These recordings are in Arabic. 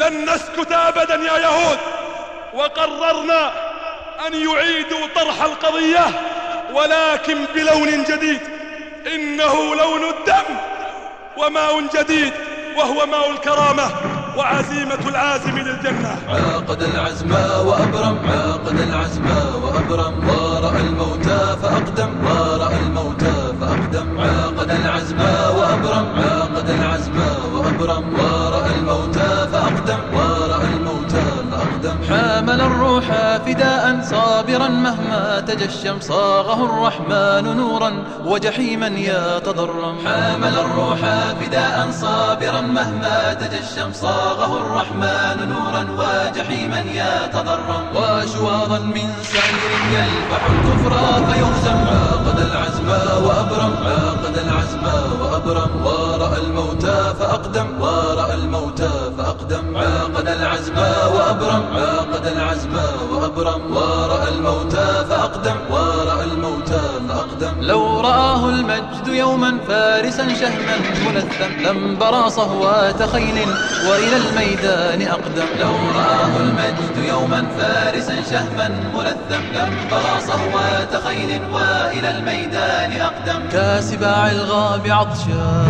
لن نسكت أبدا يا يهود، وقررنا أن يعيدوا طرح القضية ولكن بلون جديد، إنه لون الدم وماء جديد وهو ماء الكرامة وعزيمة العازم للجنة. عاقد العزم وأبرم، عاقد العزم وأبرم، ورأى الموتى فأقدم، ورأى الموتى فأقدم. عاقد العزم وأبرم، عاقد العزم وأبرم، ورأى الموتى فأقدم، ورأى الموتى فأقدم. حامل الروح فداء صابرا مهما تجشم، صاغه الرحمن نورا وجحيما يتضرم. حامل الروح فداء صابرا مهما تجشم، صاغه الرحمن نورا وجحيما يتضرم. وشواظا من سعير يلفح الكفر فيهزم. عاقد العزم وأبرم، عاقد العزم وأبرم، ورأى الموتى فأقدم، ورأى الموتى فأقدم. عاقد العزم وأبرم، عاقد العزم وأبرم، ورأى الموتى فأقدم، ورأى الموتى فأقدم. لو رآه المجد يوما فارسا شهما ملثم، لم برى صهوات خيل وإلى الميدان أقدم. لو رآه المجد يوما فارسا شهما ملثم، لم برى صهوات خيل وإلى الميدان أقدم. كاسباع الغاب عطشا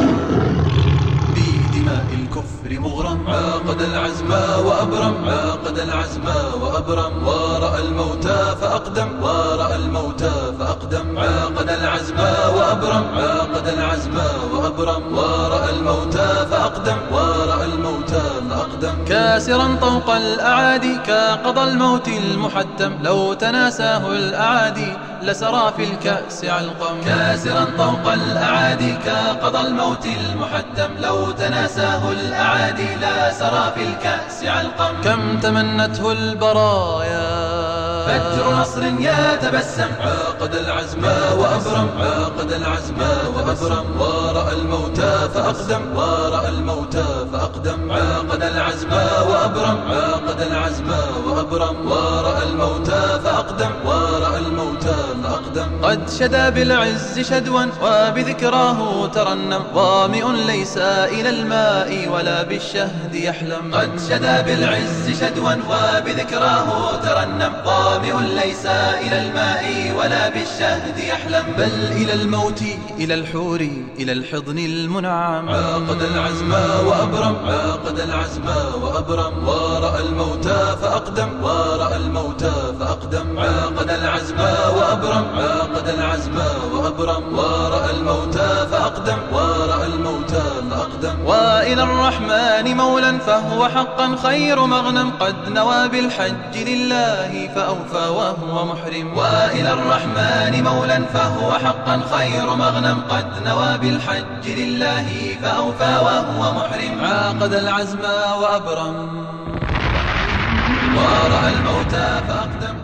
بدماء الكفر مغرم. عاقد العزم وأبرم، عاقد العزم وأبرم، ورأى الموتى فأقدم، ورأى الموتى فأقدم. عاقد العزم وأبرم، عاقد العزم وأبرم، ورأى الموتى فأقدم، ورأى الموتى فأقدم. كاسرا طوق الأعادي كقضى الموت المحتم، لو تناساه الأعادي لسرى في الكأس علقم. كاسرا طوق الأعادي كقضى الموت المحتم، لو تناساه الأعادي لسرى في الكأس علقم. كم تمنته البرايا فجر نصر يتبسم. عاقد العزم وأبرم، عاقد العزم وأبرم، ورأى الموتى فأقدم، ورأى الموتى فأقدم. عاقد العزم وأبرم، عاقد العزم وأبرم، ورأى الموتى فأقدم، ورأى الموتى فأقدم. قد شدا بالعز شدوا وبذكراه ترنم، ظامئ ليس إلى الماء ولا بالشهد يحلم. قد شدا بالعز شدوا وبذكراه ترنم، ظامئ ليس إلى الماء ولا بالشهد يحلم. بل إلى الموت إلى الحور إلى الحضن المنعم. عاقد العزم وأبرم، عاقد العزم وأبرم، ورأى الموتى فأقدم، ورأى الموتى فأقدم. عاقد العزم وأبرم، عاقد العزم وأبرم، ورأى الموتى فأقدم، ورأى الموتى فأقدم. وإلى الرحمن مولا فهو حقا خير مغنم، قد نوى بالحج لله فأوفى وهو محرم. وإلى الرحمن مولا فهو حقا خير مغنم، قد نوى بالحج لله فأوفى وهو محرم. عاقد العزم وأبرم، ورأى الموتى فأقدم.